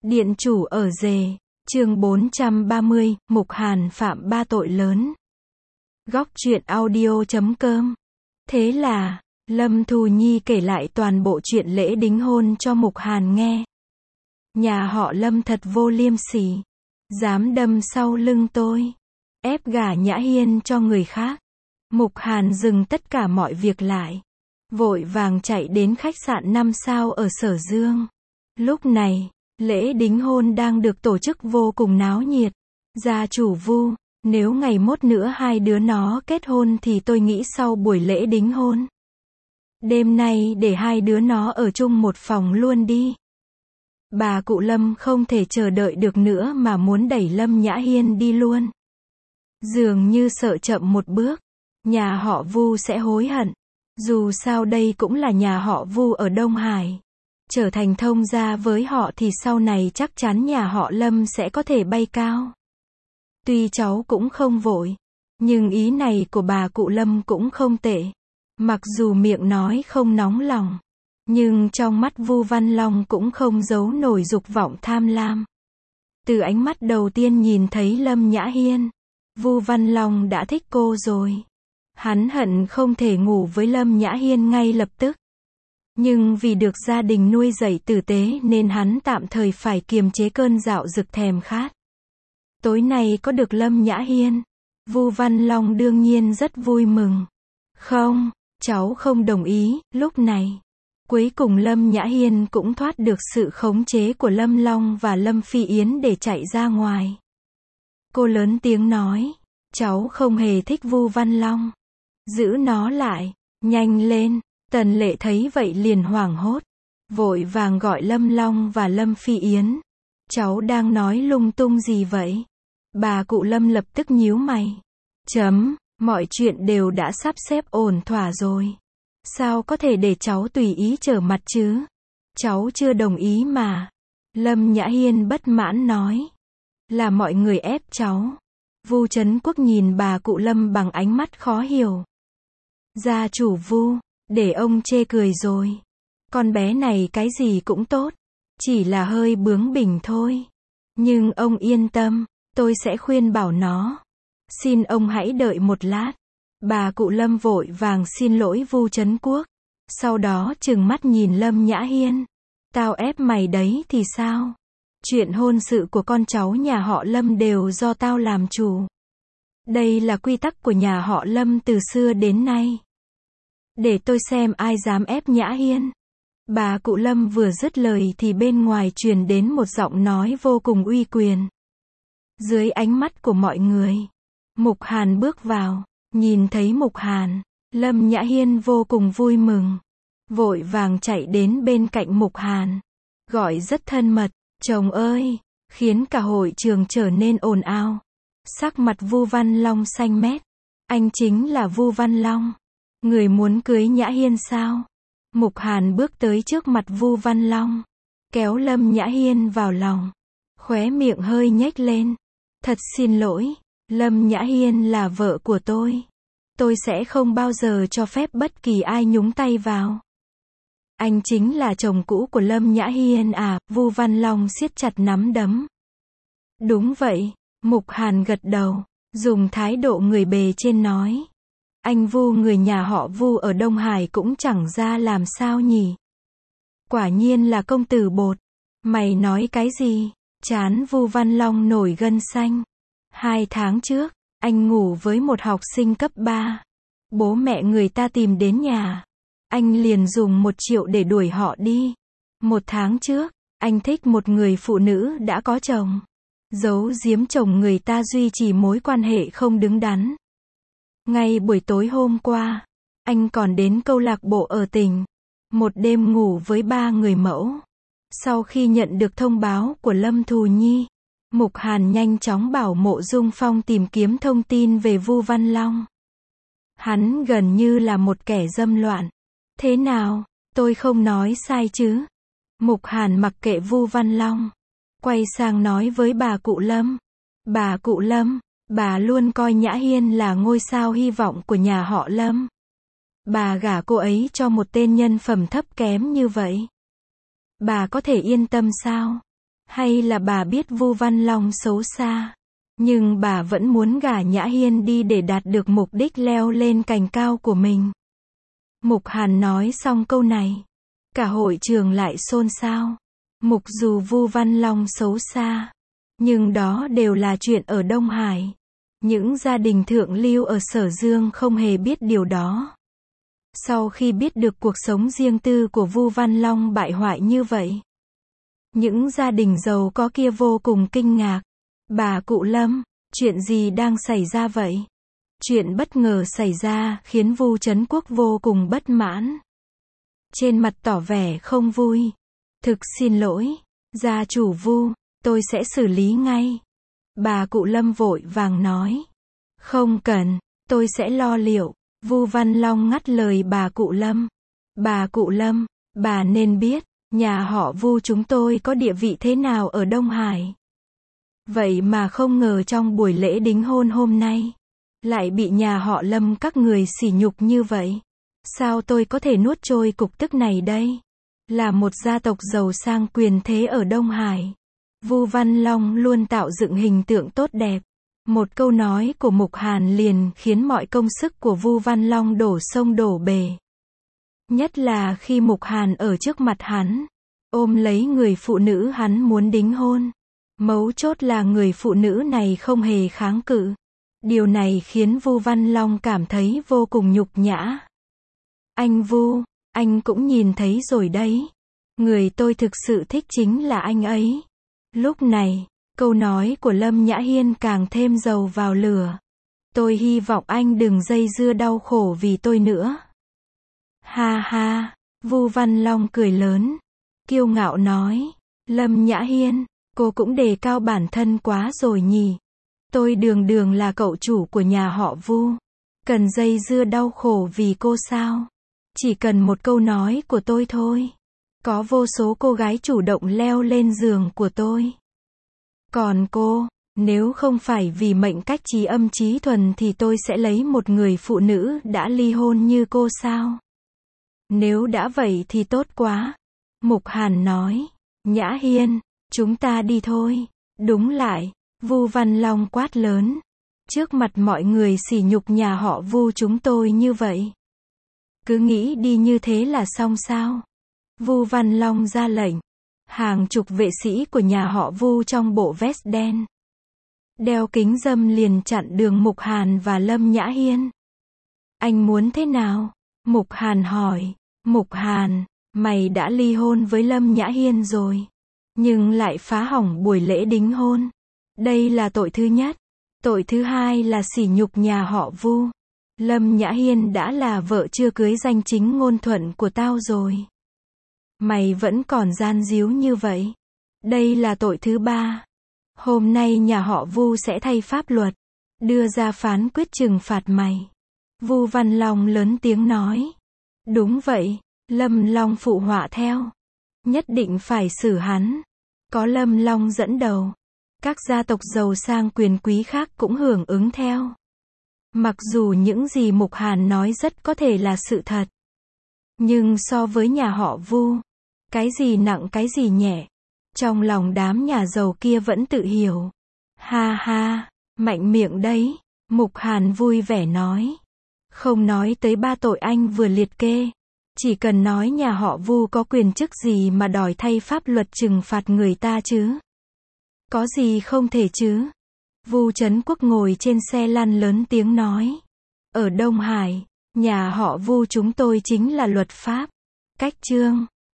Điện chủ ở rề, chương 430, Mục Hàn phạm 3 tội lớn. Góc truyện audio.com. Thế là, Lâm Thù Nhi kể lại toàn bộ chuyện lễ đính hôn cho Mục Hàn nghe. Nhà họ Lâm thật vô liêm sỉ, dám đâm sau lưng tôi, ép gả Nhã Hiên cho người khác. Mục Hàn dừng tất cả mọi việc lại, vội vàng chạy đến khách sạn 5 sao ở Sở Dương. Lúc này, lễ đính hôn đang được tổ chức vô cùng náo nhiệt. Gia chủ Vu, nếu ngày mốt nữa hai đứa nó kết hôn thì tôi nghĩ sau buổi lễ đính hôn, đêm nay để hai đứa nó ở chung một phòng luôn đi. Bà cụ Lâm không thể chờ đợi được nữa mà muốn đẩy Lâm Nhã Hiên đi luôn. Dường như sợ chậm một bước, nhà họ Vu sẽ hối hận. Dù sao đây cũng là nhà họ Vu ở Đông Hải. Trở thành thông gia với họ thì sau này chắc chắn nhà họ Lâm sẽ có thể bay cao. Tuy cháu cũng không vội, nhưng ý này của bà cụ Lâm cũng không tệ. Mặc dù miệng nói không nóng lòng, nhưng trong mắt Vu Văn Long cũng không giấu nổi dục vọng tham lam. Từ ánh mắt đầu tiên nhìn thấy Lâm Nhã Hiên, Vu Văn Long đã thích cô rồi. Hắn hận không thể ngủ với Lâm Nhã Hiên ngay lập tức. Nhưng vì được gia đình nuôi dạy tử tế nên hắn tạm thời phải kiềm chế cơn dạo dực thèm khát. Tối nay có được Lâm Nhã Hiên, Vu Văn Long đương nhiên rất vui mừng. Không, cháu không đồng ý. Lúc này, cuối cùng Lâm Nhã Hiên cũng thoát được sự khống chế của Lâm Long và Lâm Phi Yến để chạy ra ngoài. Cô lớn tiếng nói, cháu không hề thích Vu Văn Long. Giữ nó lại, nhanh lên. Tần Lệ thấy vậy liền hoảng hốt, vội vàng gọi Lâm Long và Lâm Phi Yến. Cháu đang nói lung tung gì vậy? Bà cụ Lâm lập tức nhíu mày. Mọi chuyện đều đã sắp xếp ổn thỏa rồi. Sao có thể để cháu tùy ý trở mặt chứ? Cháu chưa đồng ý mà. Lâm Nhã Hiên bất mãn nói. Là mọi người ép cháu. Vu Trấn Quốc nhìn bà cụ Lâm bằng ánh mắt khó hiểu. Gia chủ Vu, để ông chê cười rồi. Con bé này cái gì cũng tốt, chỉ là hơi bướng bỉnh thôi. Nhưng ông yên tâm, tôi sẽ khuyên bảo nó. Xin ông hãy đợi một lát. Bà cụ Lâm vội vàng xin lỗi Vu Trấn Quốc. Sau đó trừng mắt nhìn Lâm Nhã Hiên. Tao ép mày đấy thì sao? Chuyện hôn sự của con cháu nhà họ Lâm đều do tao làm chủ. Đây là quy tắc của nhà họ Lâm từ xưa đến nay. Để tôi xem ai dám ép Nhã Hiên. Bà cụ Lâm vừa dứt lời thì bên ngoài truyền đến một giọng nói vô cùng uy quyền. Dưới ánh mắt của mọi người, Mục Hàn bước vào. Nhìn thấy Mục Hàn, Lâm Nhã Hiên vô cùng vui mừng, vội vàng chạy đến bên cạnh Mục Hàn, gọi rất thân mật, chồng ơi, khiến cả hội trường trở nên ồn ào. Sắc mặt Vu Văn Long xanh mét. Anh chính là Vu Văn Long, người muốn cưới Nhã Hiên sao? Mục Hàn bước tới trước mặt Vu Văn Long, kéo Lâm Nhã Hiên vào lòng, khóe miệng hơi nhếch lên. Thật xin lỗi, Lâm Nhã Hiên là vợ của tôi. Tôi sẽ không bao giờ cho phép bất kỳ ai nhúng tay vào. Anh chính là chồng cũ của Lâm Nhã Hiên à? Vu Văn Long siết chặt nắm đấm. Đúng vậy, Mục Hàn gật đầu, dùng thái độ người bề trên nói. Anh Vu người nhà họ Vu ở Đông Hải cũng chẳng ra làm sao nhỉ? Quả nhiên là công tử bột. Mày nói cái gì? Trán Vu Văn Long nổi gân xanh. 2 tháng trước, anh ngủ với một học sinh cấp 3. Bố mẹ người ta tìm đến nhà. Anh liền dùng 1 triệu để đuổi họ đi. 1 tháng trước, anh thích một người phụ nữ đã có chồng. Giấu giếm chồng người ta duy trì mối quan hệ không đứng đắn. Ngay buổi tối hôm qua, anh còn đến câu lạc bộ ở tỉnh. Một đêm ngủ với 3 người mẫu. Sau khi nhận được thông báo của Lâm Thù Nhi, Mục Hàn nhanh chóng bảo Mộ Dung Phong tìm kiếm thông tin về Vu Văn Long. Hắn gần như là một kẻ dâm loạn. Thế nào, tôi không nói sai chứ? Mục Hàn mặc kệ Vu Văn Long, quay sang nói với bà cụ Lâm. Bà cụ Lâm, bà luôn coi Nhã Hiên là ngôi sao hy vọng của nhà họ Lâm. Bà gả cô ấy cho một tên nhân phẩm thấp kém như vậy. Bà có thể yên tâm sao? Hay là bà biết Vu Văn Long xấu xa, nhưng bà vẫn muốn gả Nhã Hiên đi để đạt được mục đích leo lên cành cao của mình. Mục Hàn nói xong câu này, cả hội trường lại xôn xao. Dù Vu Văn Long xấu xa, nhưng đó đều là chuyện ở Đông Hải. Những gia đình thượng lưu ở Sở Dương không hề biết điều đó. Sau khi biết được cuộc sống riêng tư của Vu Văn Long bại hoại như vậy, những gia đình giàu có kia vô cùng kinh ngạc. Bà cụ Lâm, chuyện gì đang xảy ra vậy? Chuyện bất ngờ xảy ra khiến Vu Trấn Quốc vô cùng bất mãn. Trên mặt tỏ vẻ không vui. Thực xin lỗi, gia chủ Vu, tôi sẽ xử lý ngay. Bà cụ Lâm vội vàng nói. Không cần, tôi sẽ lo liệu. Vu Văn Long ngắt lời bà cụ Lâm. Bà cụ Lâm, bà nên biết, nhà họ Vu chúng tôi có địa vị thế nào ở Đông Hải. Vậy mà không ngờ trong buổi lễ đính hôn hôm nay, lại bị nhà họ Lâm các người sỉ nhục như vậy. Sao tôi có thể nuốt trôi cục tức này đây? Là một gia tộc giàu sang quyền thế ở Đông Hải, Vu Văn Long luôn tạo dựng hình tượng tốt đẹp. Một câu nói của Mục Hàn liền khiến mọi công sức của Vu Văn Long đổ sông đổ bể. Nhất là khi Mục Hàn ở trước mặt hắn, ôm lấy người phụ nữ hắn muốn đính hôn. Mấu chốt là người phụ nữ này không hề kháng cự. Điều này khiến Vu Văn Long cảm thấy vô cùng nhục nhã. Anh Vu, anh cũng nhìn thấy rồi đấy. Người tôi thực sự thích chính là anh ấy. Lúc này, câu nói của Lâm Nhã Hiên càng thêm dầu vào lửa. Tôi hy vọng anh đừng dây dưa đau khổ vì tôi nữa. Ha ha, Vu Văn Long cười lớn, kiêu ngạo nói. Lâm Nhã Hiên, cô cũng đề cao bản thân quá rồi nhỉ. Tôi đường đường là cậu chủ của nhà họ Vu. Cần dây dưa đau khổ vì cô sao? Chỉ cần một câu nói của tôi thôi. Có vô số cô gái chủ động leo lên giường của tôi. Còn cô, nếu không phải vì mệnh cách trí âm trí thuần thì tôi sẽ lấy một người phụ nữ đã ly hôn như cô sao? Nếu đã vậy thì tốt quá. Mục Hàn nói. Nhã Hiên, chúng ta đi thôi. Đúng lại, Vu Văn Long quát lớn. Trước mặt mọi người sỉ nhục nhà họ Vu chúng tôi như vậy. Cứ nghĩ đi như thế là xong sao? Vu Văn Long ra lệnh. Hàng chục vệ sĩ của nhà họ Vu trong bộ vest đen, đeo kính râm liền chặn đường Mục Hàn và Lâm Nhã Hiên. Anh muốn thế nào? Mục Hàn hỏi. Mục Hàn, mày đã ly hôn với Lâm Nhã Hiên rồi, nhưng lại phá hỏng buổi lễ đính hôn. Đây là tội thứ nhất. Tội thứ hai là sỉ nhục nhà họ Vu. Lâm Nhã Hiên đã là vợ chưa cưới danh chính ngôn thuận của tao rồi. Mày vẫn còn gian díu như vậy. Đây là tội thứ ba. Hôm nay nhà họ Vu sẽ thay pháp luật, đưa ra phán quyết trừng phạt mày. Vu Văn Long lớn tiếng nói. Đúng vậy, Lâm Long phụ họa theo. Nhất định phải xử hắn. Có Lâm Long dẫn đầu, các gia tộc giàu sang quyền quý khác cũng hưởng ứng theo. Mặc dù những gì Mục Hàn nói rất có thể là sự thật, nhưng so với nhà họ Vu, cái gì nặng cái gì nhẹ, trong lòng đám nhà giàu kia vẫn tự hiểu. Ha ha, mạnh miệng đấy, Mục Hàn vui vẻ nói. Không nói tới ba tội anh vừa liệt kê, chỉ cần nói nhà họ Vu có quyền chức gì mà đòi thay pháp luật trừng phạt người ta chứ? Có gì không thể chứ? Vu Trấn Quốc ngồi trên xe lăn lớn tiếng nói. Ở Đông Hải, nhà họ Vu chúng tôi chính là luật pháp. Cách chương